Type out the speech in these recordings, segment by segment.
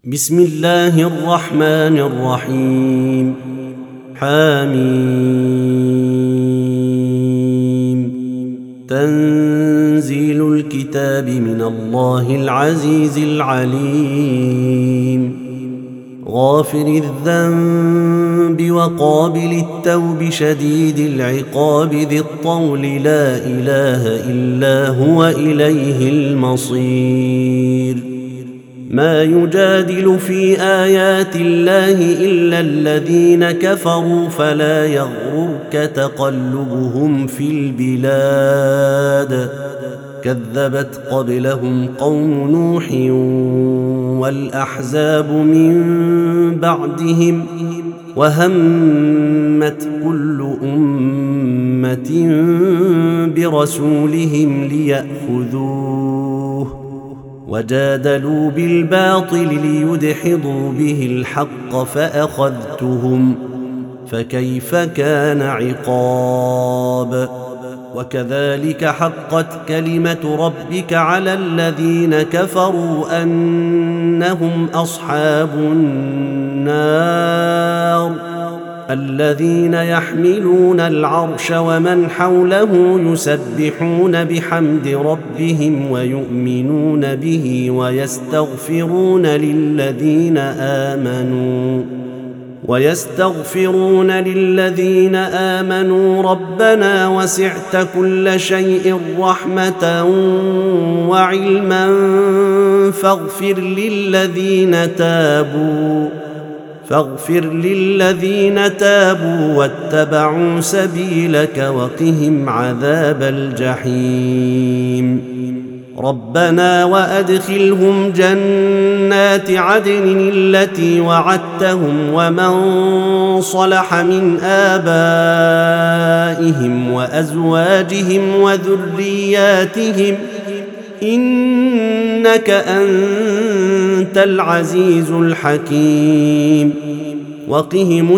بسم الله الرحمن الرحيم. حميم. تنزيل الكتاب من الله العزيز العليم. غافر الذنب وقابل التوب شديد العقاب ذي الطول لا إله إلا هو إليه المصير. ما يجادل في آيات الله إلا الذين كفروا فلا يغررك تقلبهم في البلاد. كذبت قبلهم قوم نوح والأحزاب من بعدهم وهمت كل أمة برسولهم ليأخذوه وجادلوا بالباطل ليدحضوا به الحق فأخذتهم فكيف كان عقاب. وكذلك حقت كلمة ربك على الذين كفروا أنهم أصحاب النار. الذين يحملون العرش ومن حوله يسبحون بحمد ربهم ويؤمنون به ويستغفرون للذين آمنوا ربنا وسعت كل شيء رحمة وعلما فاغفر للذين تابوا واتبعوا سبيلك وقهم عذاب الجحيم. ربنا وأدخلهم جنات عدن التي وعدتهم ومن صلح من آبائهم وأزواجهم وذرياتهم إنك أنت العزيز الحكيم. وقهم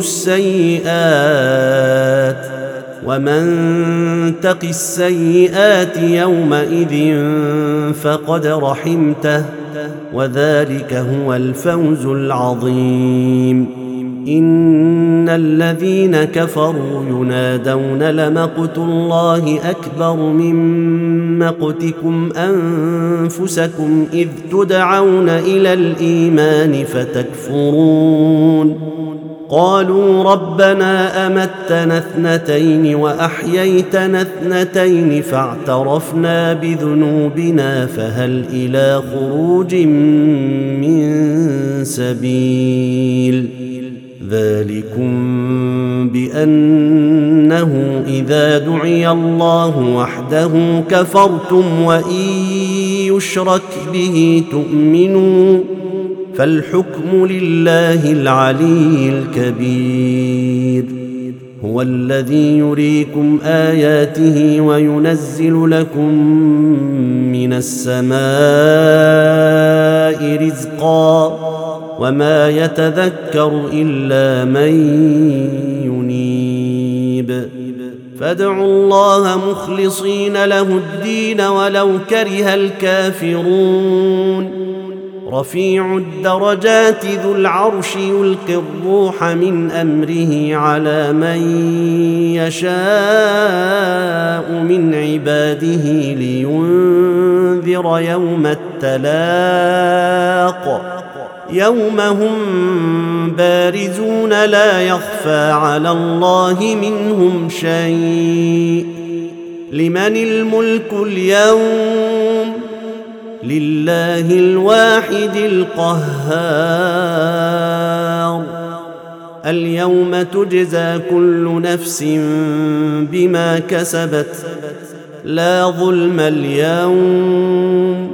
السيئات ومن تق السيئات يومئذ فقد رحمته وذلك هو الفوز العظيم. إن الذين كفروا ينادون لمقت الله أكبر من مقتكم أنفسكم إذ تدعون إلى الإيمان فتكفرون. قالوا ربنا أمتنا اثنتين وأحييتنا اثنتين فاعترفنا بذنوبنا فهل إلى خروج من سبيل. ذلكم بأنه إذا دعي الله وحده كفرتم وإن يشرك به تؤمنوا فالحكم لله العلي الكبير. هو الذي يريكم آياته وينزل لكم من السماء رزقا وما يتذكر إلا من ينيب. فادعوا الله مخلصين له الدين ولو كره الكافرون. رفيع الدرجات ذو العرش يلقي الروح من أمره على من يشاء من عباده لينذر يوم التلاق يوم هم بارزون لا يخفى على الله منهم شيء. لمن الملك اليوم لله الواحد القهار. اليوم تجزى كل نفس بما كسبت لا ظلم اليوم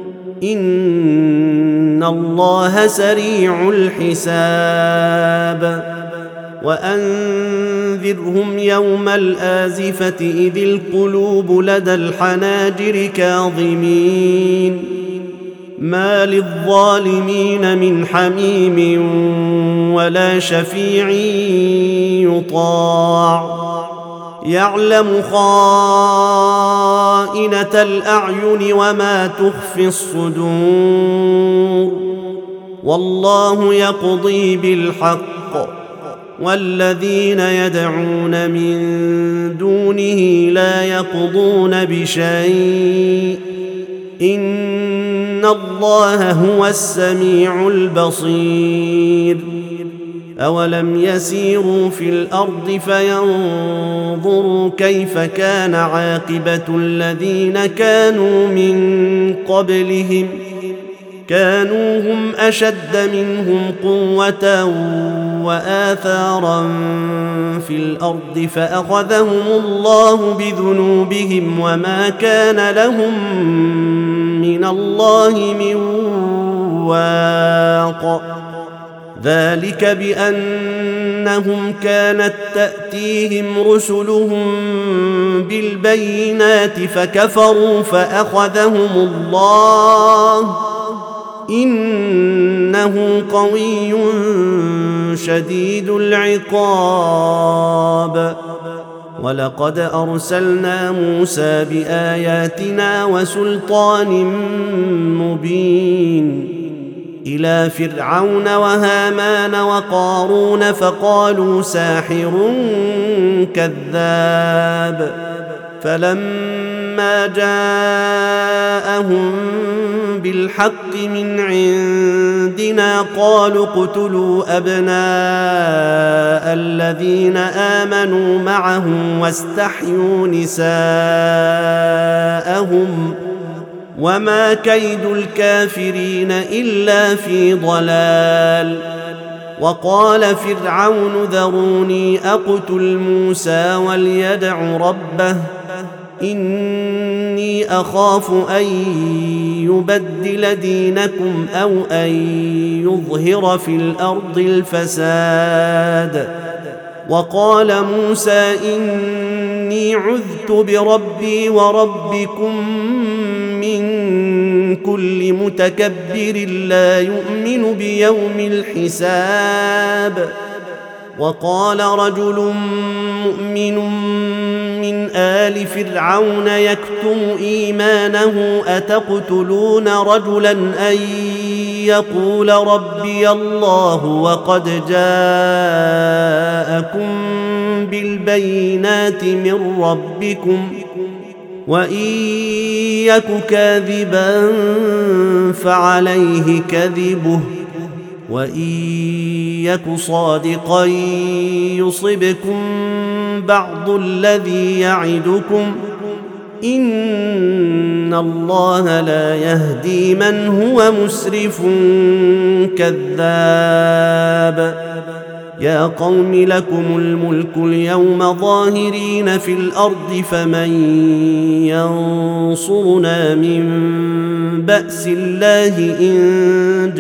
إن الله سريع الحساب. وأنذرهم يوم الآزفة إذ القلوب لدى الحناجر كاظمين ما للظالمين من حميم ولا شفيع يطاع. يعلم خائنة الأعين وما تخفي الصدور والله يقضي بالحق والذين يدعون من دونه لا يقضون بشيء إن الله هو السميع البصير أولم يسيروا في الأرض فينظروا كيف كان عاقبة الذين كانوا من قبلهم كانوا هم أشد منهم قوة وآثارا في الأرض فأخذهم الله بذنوبهم وما كان لهم من الله من واق ذلك بأنهم كانت تأتيهم رسلهم بالبينات فكفروا فأخذهم الله إنه قوي شديد العقاب ولقد أرسلنا موسى بآياتنا وسلطان مبين إلى فرعون وهامان وقارون فقالوا ساحر كذاب فلما جاءهم بالحق من عندنا قالوا اقتلوا أبناء الذين آمنوا معه واستحيوا نساءهم وما كيد الكافرين إلا في ضلال وقال فرعون ذروني أقتل موسى وليدع ربه إني أخاف أن يبدل دينكم أو أن يظهر في الأرض الفساد وقال موسى إني عذت بربي وربكم من كل متكبر لا يؤمن بيوم الحساب وقال رجل مؤمن من آل فرعون يكتم إيمانه أتقتلون رجلا أن يقول ربي الله وقد جاءكم بالبينات من ربكم وإن يك كاذبا فعليه كذبه وإن يك صادقا يصبكم بعض الذي يعدكم إن الله لا يهدي من هو مسرف كذاب يا قوم لكم الملك اليوم ظاهرين في الأرض فمن ينصرنا من بأس الله إن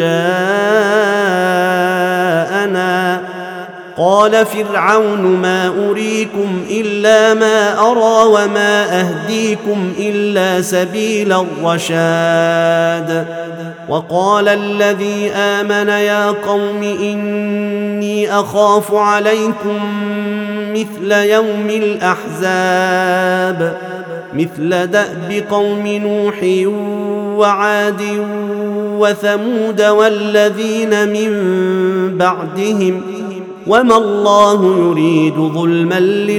جاءنا قال فرعون ما أريكم إلا ما أرى وما أهديكم إلا سبيل الرشاد وقال الذي آمن يا قوم إني أخاف عليكم مثل يوم الأحزاب مثل دأب قوم نوح وعاد وثمود والذين من بعدهم وما الله يريد ظلما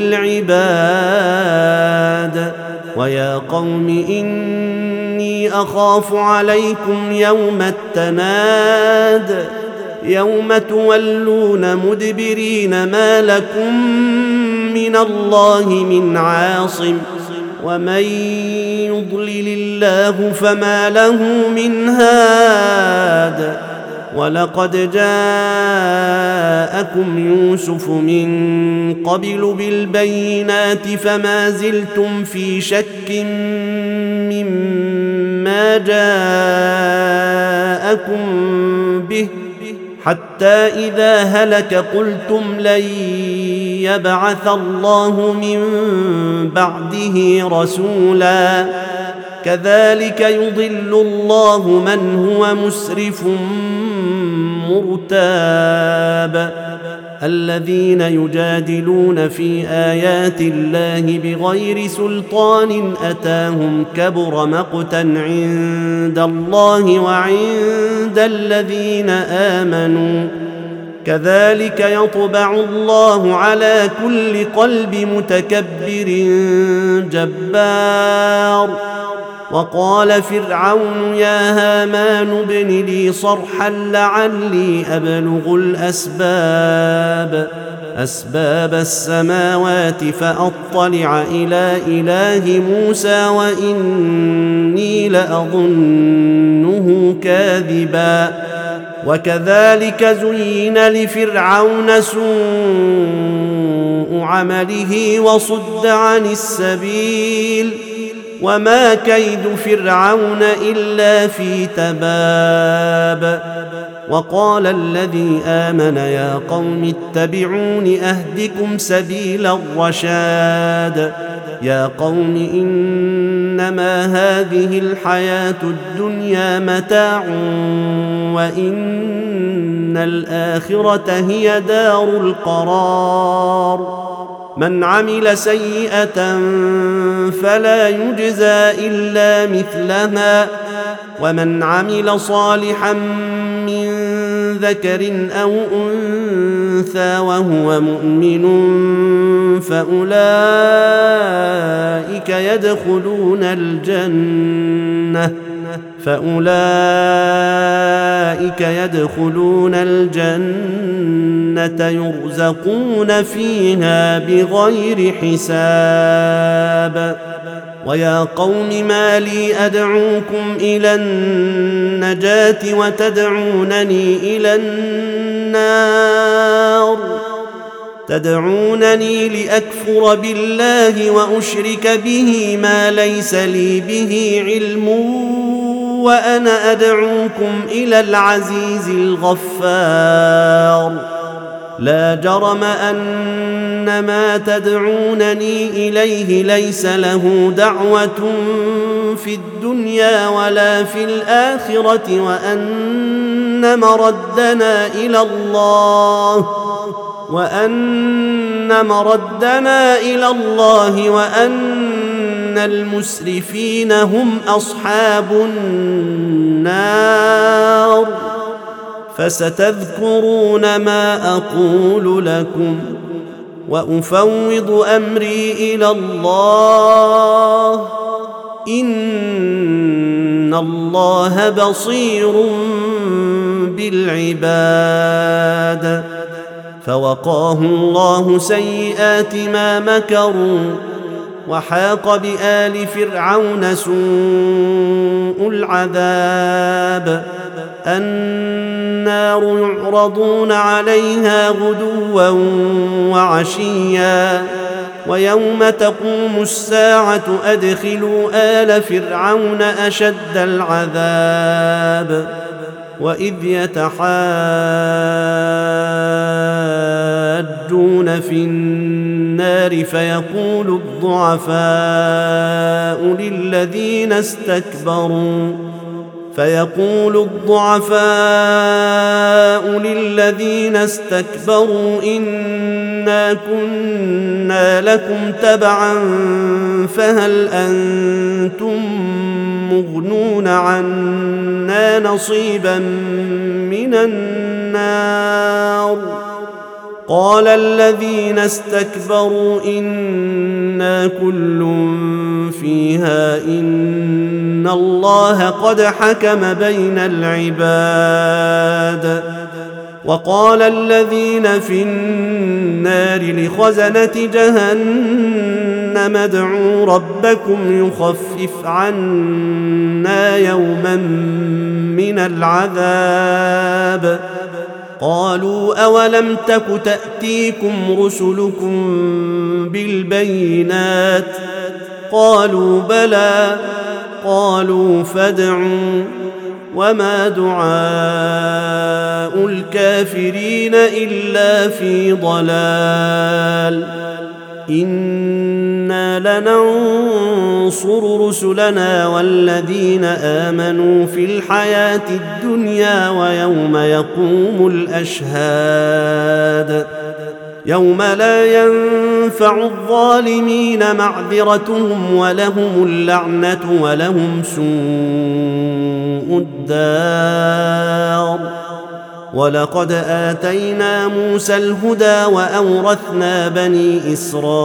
للعباد ويا قوم إني أخاف عليكم يوم التناد يوم تولون مدبرين ما لكم من الله من عاصم ومن يضلل الله فما له من هاد ولقد جاءكم يوسف من قبل بالبينات فما زلتم في شك مما جاءكم به حتى إذا هلك قلتم لن يبعث الله من بعده رسولا كذلك يضل الله من هو مسرف مرتاب الذين يجادلون في آيات الله بغير سلطان أتاهم كبر مقتا عند الله وعند الذين آمنوا كذلك يطبع الله على كل قلب متكبر جبار. وقال فرعون يا هامان ابن لي صرحا لعلي أبلغ أسباب السماوات فأطلع إلى إله موسى وإني لأظنه كاذبا. وكذلك زين لفرعون سوء عمله وصد عن السبيل وما كيد فرعون إلا في تباب. وقال الذي آمن يا قوم اتبعون أهدكم سبيل الرشاد. يا قوم إنما هذه الحياة الدنيا متاع وإن الآخرة هي دار القرار. من عمل سيئة فلا يجزى إلا مثلها ومن عمل صالحا من ذكر أو أنثى وهو مؤمن فأولئك يدخلون الجنة يرزقون فيها بغير حساب. ويا قوم ما لي أدعوكم إلى النجاة وتدعونني إلى النار تدعونني لأكفر بالله وأشرك به ما ليس لي به علم وأنا أدعوكم إلى العزيز الغفار. لا جرم أن ما تدعونني إليه ليس له دعوة في الدنيا ولا في الآخرة وأن مردنا إلى الله وأن المسرفين هم أصحاب النار. فستذكرون ما أقول لكم وأفوض أمري إلى الله إن الله بصير بالعباد. فوقاه الله سيئات ما مكروا وحاق بآل فرعون سوء العذاب. النار يعرضون عليها غدوا وعشيا ويوم تقوم الساعة أدخلوا آل فرعون أشد العذاب. وإذ يتحاجون في النار فيقول الضعفاء للذين استكبروا إنا كنا لكم تبعا فهل أنتم مغنون عنا نصيبا من النار. قال الذين استكبروا إنا كل فيها إن الله قد حكم بين العباد. وقال الذين في النار لخزنة جهنم ادعوا ربكم يخفف عنا يوما من العذاب. قالوا أولم تك تأتيكم رسلكم بالبينات قالوا بلى قالوا فادعوا وما دعاء الكافرين إلا في ضلال. إنا لننصر رسلنا والذين آمنوا في الحياة الدنيا ويوم يقوم الأشهاد يوم لا ينفع الظالمين معذرتهم ولهم اللعنة ولهم سوء الدار. ولقد آتينا موسى الهدى وأورثنا بني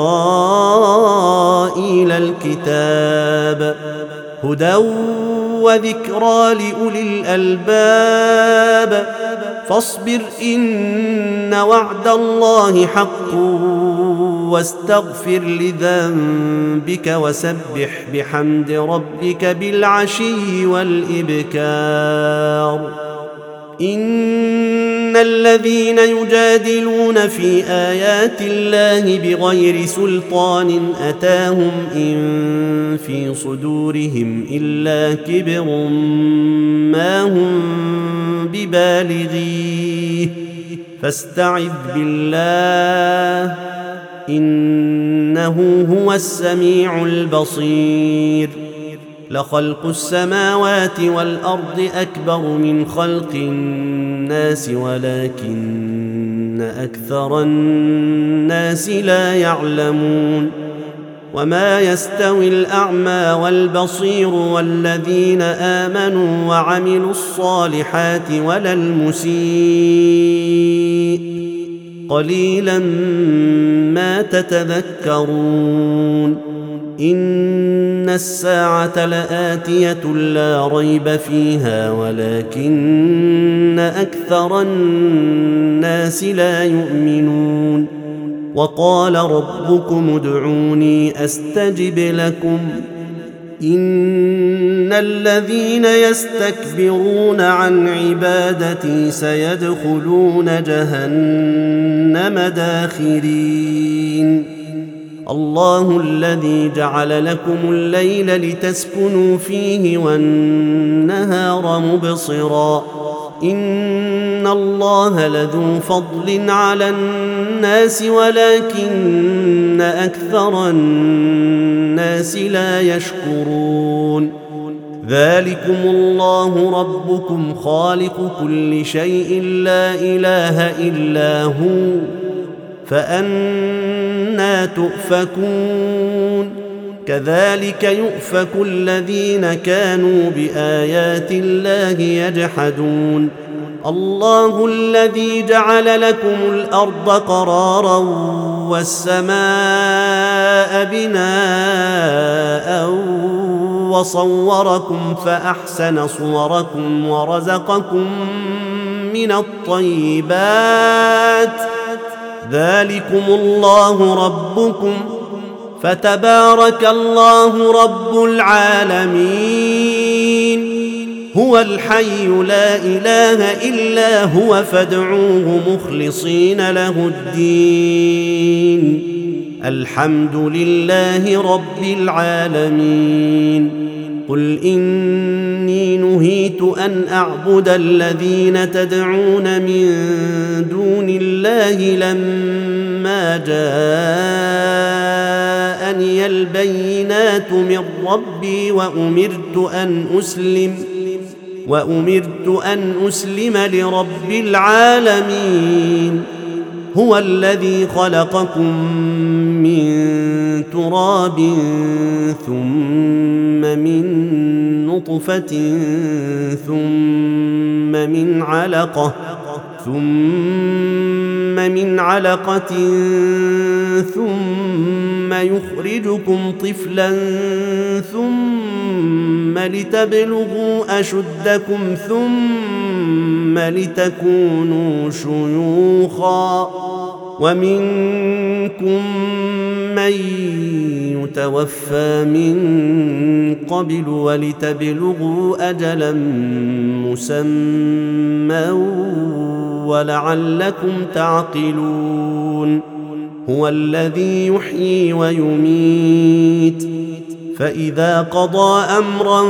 إسرائيل الكتاب هدى وذكرى لأولي الألباب فاصبر إن وعد الله حق واستغفر لذنبك وسبح بحمد ربك بالعشي والإبكار. إن الذين يجادلون في آيات الله بغير سلطان أتاهم إن في صدورهم إلا كبر ما هم ببالغيه فاستعذ بالله إنه هو السميع البصير. لخلق السماوات والأرض أكبر من خلق الناس ولكن أكثر الناس لا يعلمون. وما يستوي الأعمى والبصير والذين آمنوا وعملوا الصالحات ولا المسيء قليلا ما تتذكرون. إن الساعة لآتية لا ريب فيها ولكن أكثر الناس لا يؤمنون. وقال ربكم ادعوني أستجب لكم إن الذين يستكبرون عن عبادتي سيدخلون جهنم داخرين. الله الذي جعل لكم الليل لتسكنوا فيه والنهار مبصرا إن الله لذو فضل على الناس ولكن أكثر الناس لا يشكرون. ذلكم الله ربكم خالق كل شيء لا إله إلا هو فأنى تؤفكون. كذلك يؤفك الذين كانوا بآيات الله يجحدون. الله الذي جعل لكم الأرض قرارا والسماء بناء وصوركم فأحسن صوركم ورزقكم من الطيبات ذلكم الله ربكم فتبارك الله رب العالمين. هو الحي لا إله إلا هو فادعوه مخلصين له الدين. الحمد لله رب العالمين. قل إني نهيت أن أعبد الذين تدعون من دون الله لما جاءني البينات من ربي وأمرت أن أسلم لرب العالمين. هو الذي خلقكم من تراب ثم من نطفة ثم من علقة ثم يخرجكم طفلا ثم لتبلغوا أشدكم ثم لتكونوا شيوخا ومنكم من يتوفى من قبل ولتبلغوا أجلا مسمى ولعلكم تعقلون. هو الذي يحيي ويميت فإذا قضى أمرا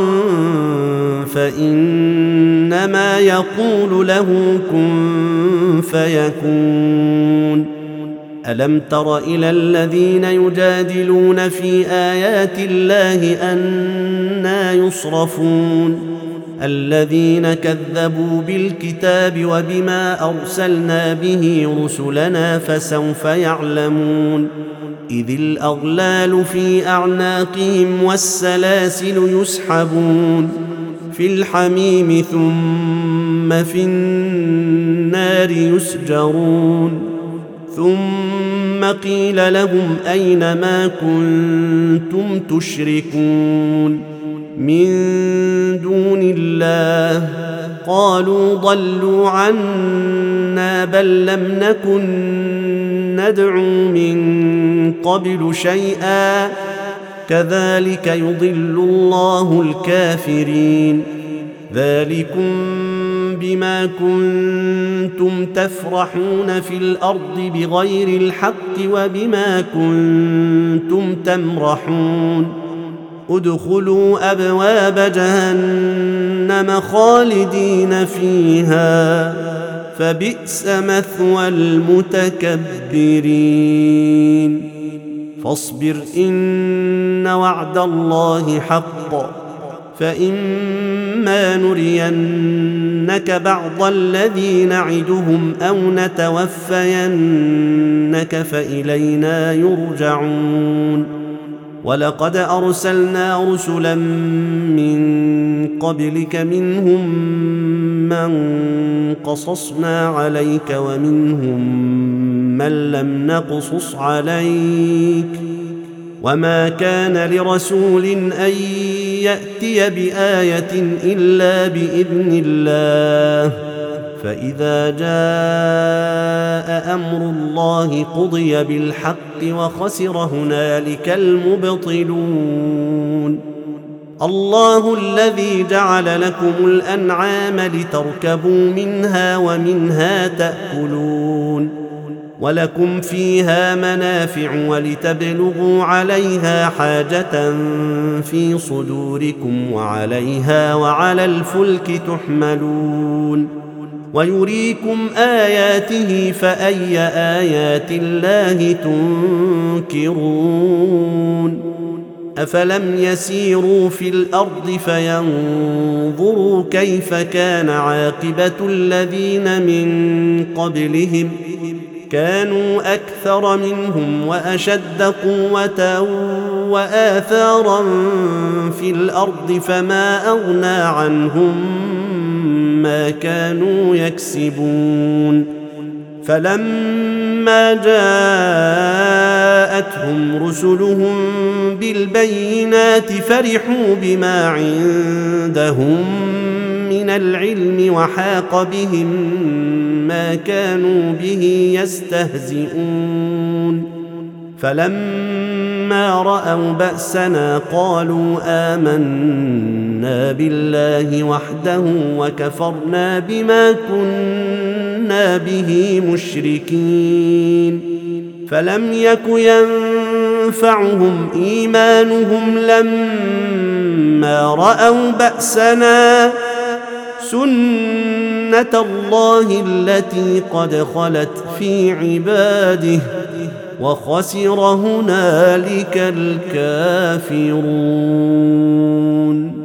فإنما يقول له كن فيكون. ألم تر إلى الذين يجادلون في آيات الله أنى يصرفون الذين كذبوا بالكتاب وبما أرسلنا به رسلنا فسوف يعلمون إذ الأغلال في أعناقهم والسلاسل يسحبون في الحميم ثم في النار يسجرون ثم قيل لهم أين ما كنتم تشركون من دون الله قالوا ضلوا عنا بل لم نكن ندعو من قبل شيئا كذلك يضل الله الكافرين ذلكم بما كنتم تفرحون في الأرض بغير الحق وبما كنتم تمرحون ادخلوا أبواب جهنم خالدين فيها فبئس مثوى المتكبرين فاصبر إن وعد الله حق فإما نرينك بعض الذي نعدهم أو نتوفينك فإلينا يرجعون ولقد أرسلنا رسلا من قبلك منهم من قصصنا عليك ومنهم من لم نقصص عليك وما كان لرسول أن يأتي بآية إلا بإذن الله فإذا جاء أمر الله قضي بالحق وخسر هنالك المبطلون الله الذي جعل لكم الأنعام لتركبوا منها ومنها تأكلون ولكم فيها منافع ولتبلغوا عليها حاجة في صدوركم وعليها وعلى الفلك تحملون ويريكم آياته فأي آيات الله تنكرون أفلم يسيروا في الأرض فينظروا كيف كان عاقبة الذين من قبلهم كانوا أكثر منهم وأشد قوة وآثارا في الأرض فما أغنى عنهم ما كانوا يكسبون فلما جاءتهم رسلهم بالبينات فرحوا بما عندهم من العلم وحاق بهم ما كانوا به يستهزئون فلما رأوا بأسنا قالوا آمنا بالله وحده وكفرنا بما كنا به مشركين فلم يك ينفعهم إيمانهم لما رأوا بأسنا سنة الله التي قد خلت في عباده وخسر هنالك الكافرون